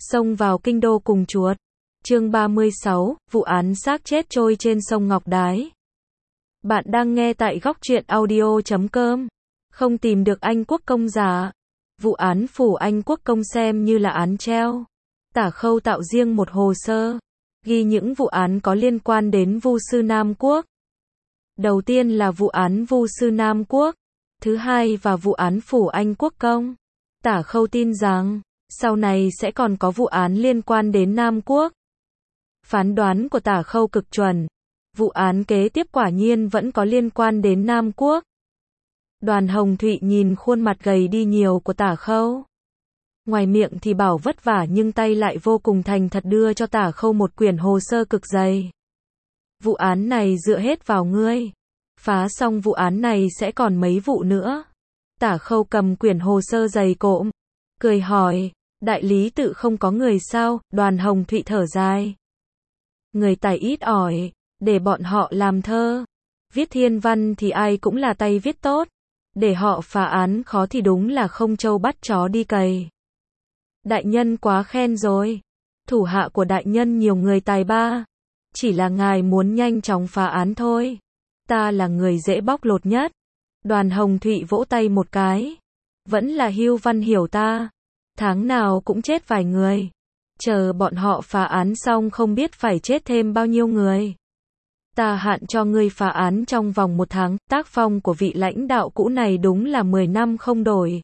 xông vào kinh đô cùng chuột. Chương 36, vụ án xác chết trôi trên sông Ngọc Đái. Bạn đang nghe tại góc truyện audio.com. Không tìm được anh quốc công giả. Vụ án phủ anh quốc công xem như là án treo. Tả Khâu tạo riêng một hồ sơ, ghi những vụ án có liên quan đến Vu sư Nam Quốc. Đầu tiên là vụ án Vu sư Nam Quốc, thứ hai và vụ án phủ anh quốc công. Tả Khâu tin rằng, sau này sẽ còn có vụ án liên quan đến Nam Quốc. Phán đoán của Tả Khâu cực chuẩn. Vụ án kế tiếp quả nhiên vẫn có liên quan đến Nam Quốc. Đoàn Hồng Thụy nhìn khuôn mặt gầy đi nhiều của Tả Khâu. Ngoài miệng thì bảo vất vả nhưng tay lại vô cùng thành thật đưa cho Tả Khâu một quyển hồ sơ cực dày. Vụ án này dựa hết vào ngươi. Phá xong vụ án này sẽ còn mấy vụ nữa. Tả Khâu cầm quyển hồ sơ dày cộm, cười hỏi, đại lý tự không có người sao? Đoàn Hồng Thụy thở dài. Người tài ít ỏi, để bọn họ làm thơ. Viết thiên văn thì ai cũng là tay viết tốt. Để họ phá án khó thì đúng là không trâu bắt chó đi cày. Đại nhân quá khen rồi. Thủ hạ của đại nhân nhiều người tài ba. Chỉ là ngài muốn nhanh chóng phá án thôi. Ta là người dễ bóc lột nhất. Đoàn Hồng Thụy vỗ tay một cái. Vẫn là Hưu Văn hiểu ta. Tháng nào cũng chết vài người. Chờ bọn họ phá án xong không biết phải chết thêm bao nhiêu người. Ta hạn cho ngươi phá án trong vòng 1 tháng. Tác phong của vị lãnh đạo cũ này đúng là 10 năm không đổi.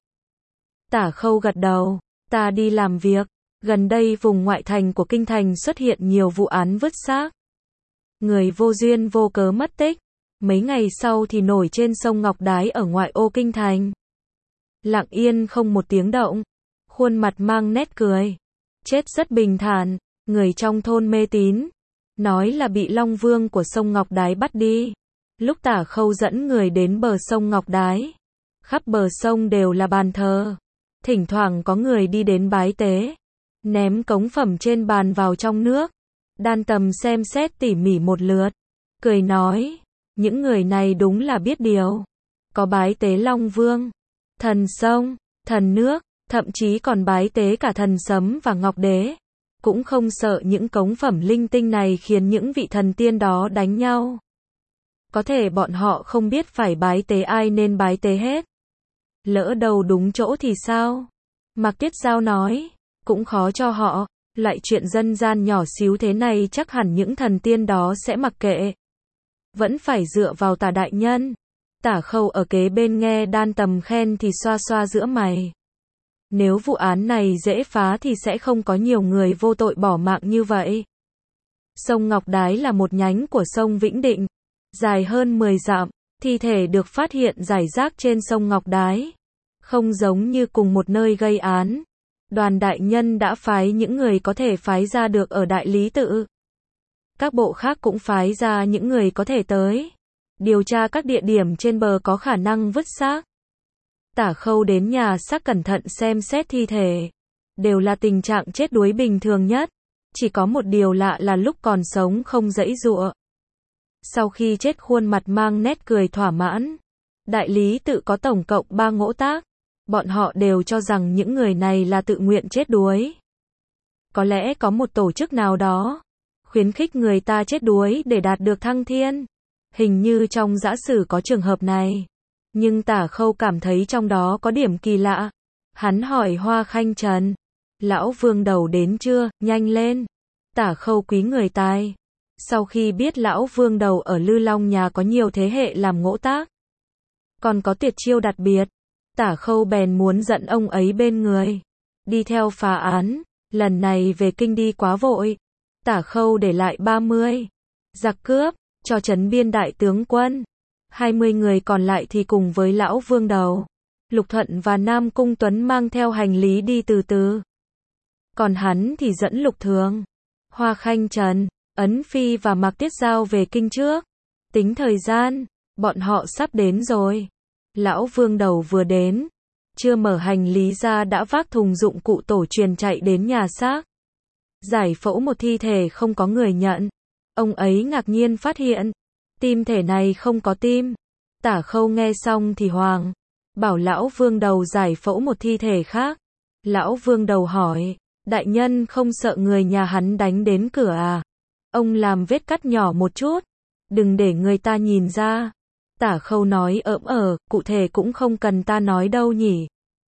Tả Khâu gật đầu. Ta đi làm việc. Gần đây vùng ngoại thành của kinh thành xuất hiện nhiều vụ án vứt xác. Người vô duyên vô cớ mất tích. Mấy ngày sau thì nổi trên sông Ngọc Đái ở ngoại ô kinh thành. Lặng yên không một tiếng động. Khuôn mặt mang nét cười. Chết rất bình thản. Người trong thôn mê tín. Nói là bị Long Vương của sông Ngọc Đái bắt đi. Lúc Tả Khâu dẫn người đến bờ sông Ngọc Đái. Khắp bờ sông đều là bàn thờ. Thỉnh thoảng có người đi đến bái tế. Ném cống phẩm trên bàn vào trong nước. Đan Tầm xem xét tỉ mỉ một lượt. Cười nói. Những người này đúng là biết điều. Có bái tế Long Vương, thần sông, thần nước, thậm chí còn bái tế cả thần sấm và ngọc đế. Cũng không sợ những cống phẩm linh tinh này khiến những vị thần tiên đó đánh nhau. Có thể bọn họ không biết phải bái tế ai nên bái tế hết. Lỡ đầu đúng chỗ thì sao? Mạc Tiết Giao nói, cũng khó cho họ. Loại chuyện dân gian nhỏ xíu thế này chắc hẳn những thần tiên đó sẽ mặc kệ. Vẫn phải dựa vào Tả đại nhân. Tả Khâu ở kế bên nghe Đan Tầm khen thì xoa xoa giữa mày. Nếu vụ án này dễ phá thì sẽ không có nhiều người vô tội bỏ mạng như vậy. Sông Ngọc Đái là một nhánh của sông Vĩnh Định, dài hơn 10 dặm, thi thể được phát hiện rải rác trên sông Ngọc Đái. Không giống như cùng một nơi gây án. Đoàn đại nhân đã phái những người có thể phái ra được ở đại lý tự. Các bộ khác cũng phái ra những người có thể tới. Điều tra các địa điểm trên bờ có khả năng vứt xác. Tả Khâu đến nhà xác cẩn thận xem xét thi thể. Đều là tình trạng chết đuối bình thường nhất. Chỉ có một điều lạ là lúc còn sống không giãy giụa. Sau khi chết khuôn mặt mang nét cười thỏa mãn. Đại lý tự có tổng cộng 3 ngỗ tác. Bọn họ đều cho rằng những người này là tự nguyện chết đuối. Có lẽ có một tổ chức nào đó khuyến khích người ta chết đuối để đạt được thăng thiên. Hình như trong giả sử có trường hợp này. Nhưng Tả Khâu cảm thấy trong đó có điểm kỳ lạ. Hắn hỏi Hoa Khanh Trần. Lão Vương Đầu đến chưa? Nhanh lên. Tả Khâu quý người tài. Sau khi biết Lão Vương Đầu ở Lư Long nhà có nhiều thế hệ làm ngỗ tác. Còn có tuyệt chiêu đặc biệt. Tả Khâu bèn muốn dẫn ông ấy bên người. Đi theo phá án. Lần này về kinh đi quá vội. Tả Khâu để lại 30 giặc cướp cho trấn biên đại tướng quân. 20 người còn lại thì cùng với Lão Vương Đầu, Lục Thuận và Nam Cung Tuấn mang theo hành lý đi từ từ. Còn hắn thì dẫn Lục Thường, Hoa Khanh Trần, Ấn Phi và Mạc Tiết Giao về kinh trước. Tính thời gian, bọn họ sắp đến rồi. Lão Vương Đầu vừa đến, chưa mở hành lý ra đã vác thùng dụng cụ tổ truyền chạy đến nhà xác. Giải phẫu một thi thể không có người nhận. Ông ấy ngạc nhiên phát hiện, tim thể này không có tim. Tả Khâu nghe xong thì hoảng, bảo Lão Vương Đầu giải phẫu một thi thể khác. Lão Vương Đầu hỏi, Đại nhân không sợ người nhà hắn đánh đến cửa à? Ông làm vết cắt nhỏ một chút, đừng để người ta nhìn ra. Tả Khâu nói cụ thể cũng không cần ta nói đâu nhỉ.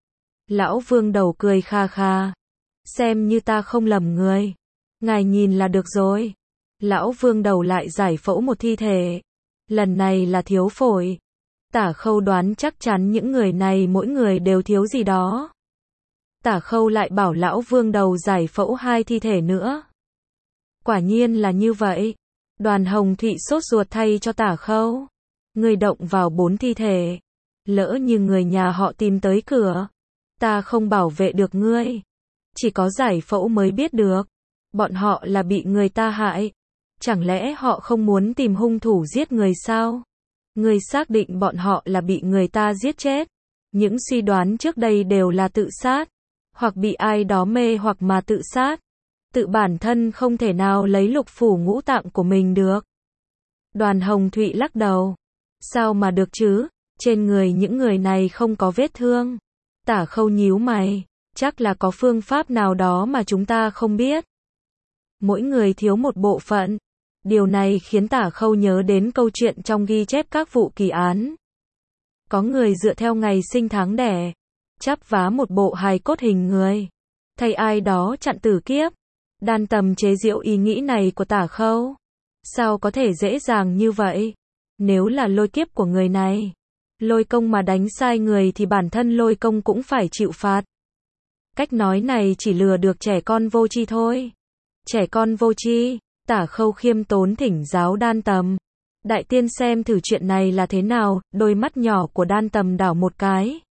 Lão Vương Đầu cười kha kha. Xem như ta không lầm người. Ngài nhìn là được rồi. Lão Vương Đầu lại giải phẫu một thi thể. Lần này là thiếu phổi. Tả Khâu đoán chắc chắn những người này mỗi người đều thiếu gì đó. Tả Khâu lại bảo Lão Vương Đầu giải phẫu 2 thi thể nữa. Quả nhiên là như vậy. Đoàn Hồng Thụy sốt ruột thay cho Tả Khâu. Người động vào 4 thi thể. Lỡ như người nhà họ tìm tới cửa, ta không bảo vệ được ngươi. Chỉ có giải phẫu mới biết được. Bọn họ là bị người ta hại. Chẳng lẽ họ không muốn tìm hung thủ giết người sao? Ngươi xác định bọn họ là bị người ta giết chết. Những suy đoán trước đây đều là tự sát. Hoặc bị ai đó mê hoặc mà tự sát. Tự bản thân không thể nào lấy lục phủ ngũ tạng của mình được. Đoàn Hồng Thụy lắc đầu. Sao mà được chứ? Trên người những người này không có vết thương. Tả Khâu nhíu mày. Chắc là có phương pháp nào đó mà chúng ta không biết. Mỗi người thiếu một bộ phận. Điều này khiến Tả Khâu nhớ đến câu chuyện trong ghi chép các vụ kỳ án. Có người dựa theo ngày sinh tháng đẻ, chắp vá một bộ hài cốt hình người, thay ai đó chặn tử kiếp. Đan Tầm chế giễu ý nghĩ này của Tả Khâu. Sao có thể dễ dàng như vậy? Nếu là lôi kiếp của người này, Lôi Công mà đánh sai người thì bản thân Lôi Công cũng phải chịu phạt. Cách nói này chỉ lừa được trẻ con vô tri thôi. Trẻ con vô tri. Tả Khâu khiêm tốn thỉnh giáo Đan Tầm. Đại tiên xem thử chuyện này là thế nào. Đôi mắt nhỏ của Đan Tầm đảo một cái.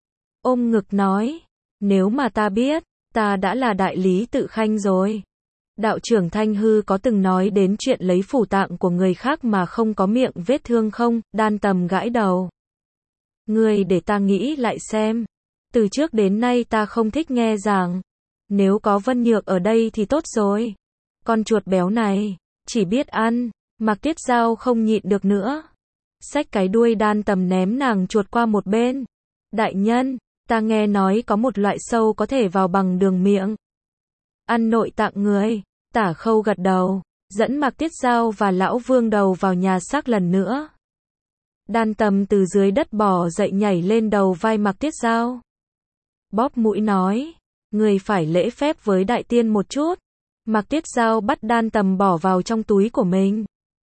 Ôm ngực nói. Nếu mà ta biết, ta đã là đại lý tự khanh rồi. Đạo trưởng Thanh Hư có từng nói đến chuyện lấy phủ tạng của người khác mà không có miệng vết thương không? Đan Tầm gãi đầu. Ngươi để ta nghĩ lại xem. Từ trước đến nay ta không thích nghe giảng. Nếu có Vân Nhược ở đây thì tốt rồi. Con chuột béo này, chỉ biết ăn. Mạc Tiết Giao không nhịn được nữa. Xách cái đuôi Đan Tầm ném nàng chuột qua một bên. Đại nhân, ta nghe nói có một loại sâu có thể vào bằng đường miệng. Ăn nội tạng người. Tả Khâu gật đầu, dẫn Mạc Tiết Giao và Lão Vương Đầu vào nhà xác lần nữa. Đan Tầm từ dưới đất bò dậy nhảy lên đầu vai Mạc Tiết Giao. Bóp mũi nói, người phải lễ phép với đại tiên một chút. Mạc Tiết Giao bắt Đan Tầm bỏ vào trong túi của mình.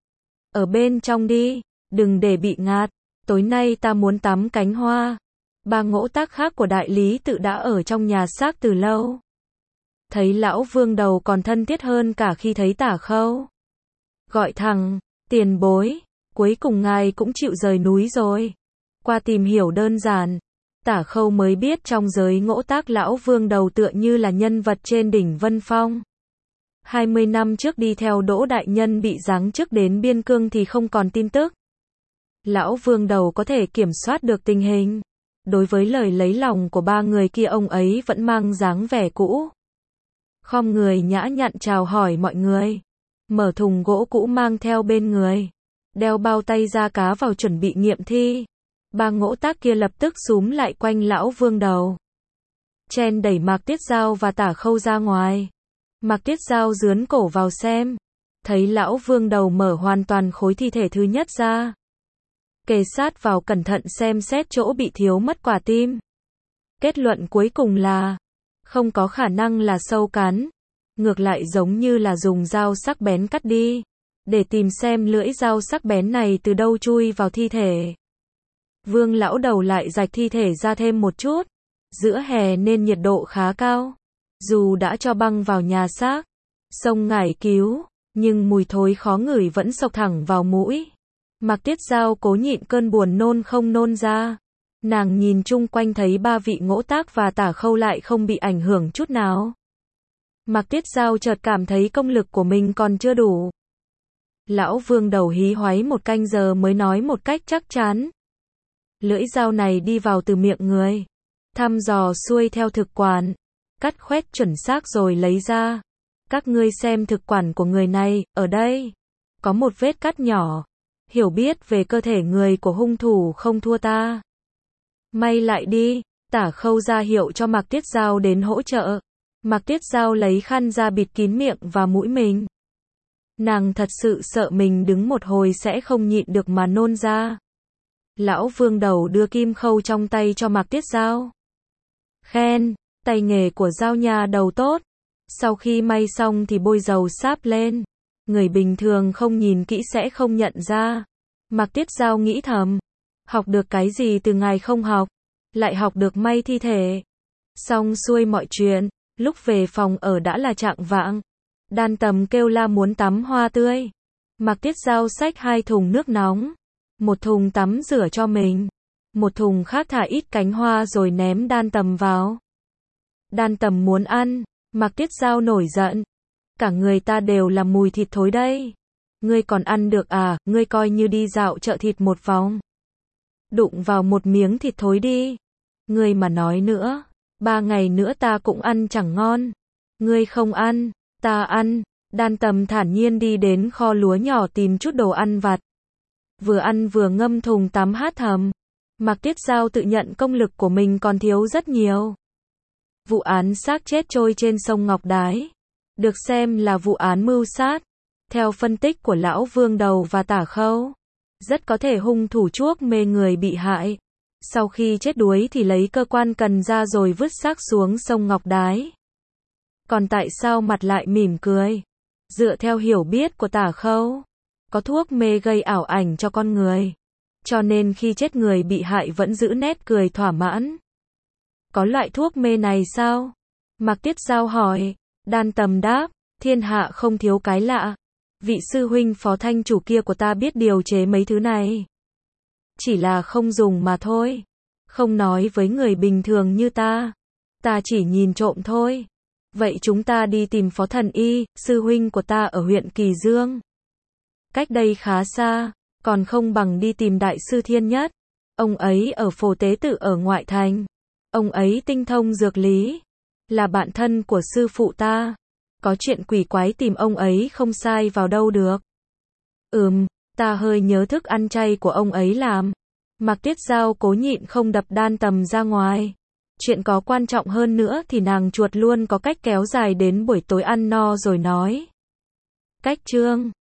Ở bên trong đi, đừng để bị ngạt. Tối nay ta muốn tắm cánh hoa. 3 ngỗ tác khác của đại lý tự đã ở trong nhà xác từ lâu. Thấy Lão Vương Đầu còn thân thiết hơn cả khi thấy Tả Khâu. Gọi thằng, tiền bối, cuối cùng ngài cũng chịu rời núi rồi. Qua tìm hiểu đơn giản, Tả Khâu mới biết trong giới ngỗ tác Lão Vương Đầu tựa như là nhân vật trên đỉnh Vân Phong. 20 năm trước đi theo Đỗ Đại Nhân bị giáng chức đến Biên Cương thì không còn tin tức. Lão Vương Đầu có thể kiểm soát được tình hình. Đối với lời lấy lòng của 3 người kia ông ấy vẫn mang dáng vẻ cũ. Khom người nhã nhặn chào hỏi mọi người. Mở thùng gỗ cũ mang theo bên người. Đeo bao tay da cá vào chuẩn bị nghiệm thi. 3 ngỗ tác kia lập tức xúm lại quanh Lão Vương Đầu. Chen đẩy Mạc Tiết Giao và Tả Khâu ra ngoài. Mạc Tiết Giao dướn cổ vào xem. Thấy Lão Vương Đầu mở hoàn toàn khối thi thể thứ nhất ra. Kề sát vào cẩn thận xem xét chỗ bị thiếu mất quả tim. Kết luận cuối cùng là không có khả năng là sâu cắn. Ngược lại giống như là dùng dao sắc bén cắt đi. Để tìm xem lưỡi dao sắc bén này từ đâu chui vào thi thể. Vương Lão Đầu lại rạch thi thể ra thêm một chút. Giữa hè nên nhiệt độ khá cao. Dù đã cho băng vào nhà xác, xông ngải cứu, nhưng mùi thối khó ngửi vẫn xộc thẳng vào mũi. Mạc Tiết Giao cố nhịn cơn buồn nôn không nôn ra. Nàng nhìn chung quanh thấy 3 vị ngỗ tác và Tả Khâu lại không bị ảnh hưởng chút nào. Mạc Tiết Giao chợt cảm thấy công lực của mình còn chưa đủ. Lão Vương Đầu hí hoáy một canh giờ mới nói một cách chắc chắn. Lưỡi dao này đi vào từ miệng người. Thăm dò xuôi theo thực quản. Cắt khoét chuẩn xác rồi lấy ra. Các ngươi xem thực quản của người này, ở đây. Có một vết cắt nhỏ. Hiểu biết về cơ thể người của hung thủ không thua ta. May lại đi. Tả Khâu ra hiệu cho Mạc Tiết Giao đến hỗ trợ. Mạc Tiết Dao lấy khăn ra bịt kín miệng và mũi mình. Nàng thật sự sợ mình đứng một hồi sẽ không nhịn được mà nôn ra. Lão Vương Đầu đưa kim khâu trong tay cho Mạc Tiết Dao. Khen, tay nghề của Dao nha đầu tốt. Sau khi may xong thì bôi dầu sáp lên. Người bình thường không nhìn kỹ sẽ không nhận ra. Mạc Tiết Dao nghĩ thầm. Học được cái gì từ ngày không học. Lại học được may thi thể. Xong xuôi mọi chuyện. Lúc về phòng ở đã là chạng vạng. Đan Tầm kêu la muốn tắm hoa tươi. Mạc Tiết Dao xách 2 thùng nước nóng. Một thùng tắm rửa cho mình. Một thùng khác thả ít cánh hoa rồi ném Đan Tầm vào. Đan Tầm muốn ăn. Mạc Tiết Dao nổi giận. Cả người ta đều là mùi thịt thối đây. Ngươi còn ăn được à, ngươi coi như đi dạo chợ thịt một vòng. Đụng vào một miếng thịt thối đi. Ngươi mà nói nữa. 3 ngày nữa ta cũng ăn chẳng ngon. Ngươi không ăn, ta ăn. Đan Tầm thản nhiên đi đến kho lúa nhỏ tìm chút đồ ăn vặt. Vừa ăn vừa ngâm thùng tắm hát thầm. Mạc Tiết Dao tự nhận công lực của mình còn thiếu rất nhiều. Vụ án xác chết trôi trên sông Ngọc Đái. Được xem là vụ án mưu sát. Theo phân tích của Lão Vương Đầu và Tả Khâu, rất có thể hung thủ chuốc mê người bị hại. Sau khi chết đuối thì lấy cơ quan cần ra rồi vứt xác xuống sông Ngọc Đái. Còn tại sao mặt lại mỉm cười? Dựa theo hiểu biết của Tả Khâu, có thuốc mê gây ảo ảnh cho con người. Cho nên khi chết người bị hại vẫn giữ nét cười thỏa mãn. Có loại thuốc mê này sao? Mạc Tiết Dao hỏi. Đan Tầm đáp, thiên hạ không thiếu cái lạ. Vị sư huynh phó thanh chủ kia của ta biết điều chế mấy thứ này. Chỉ là không dùng mà thôi. Không nói với người bình thường như ta. Ta chỉ nhìn trộm thôi. Vậy chúng ta đi tìm Phó Thần Y, sư huynh của ta ở huyện Kỳ Dương. Cách đây khá xa, còn không bằng đi tìm Đại sư Thiên Nhất. Ông ấy ở Phổ Tế Tự ở ngoại thành. Ông ấy tinh thông dược lý. Là bạn thân của sư phụ ta. Có chuyện quỷ quái tìm ông ấy không sai vào đâu được. Ta hơi nhớ thức ăn chay của ông ấy làm. Mạc Tiết Dao cố nhịn không đập Đan Tầm ra ngoài. Chuyện có quan trọng hơn nữa thì nàng chuột luôn có cách kéo dài đến buổi tối ăn no rồi nói. Cách chương